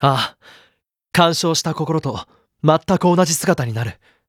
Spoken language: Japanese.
ああ、干渉した心と全く同じ姿になる。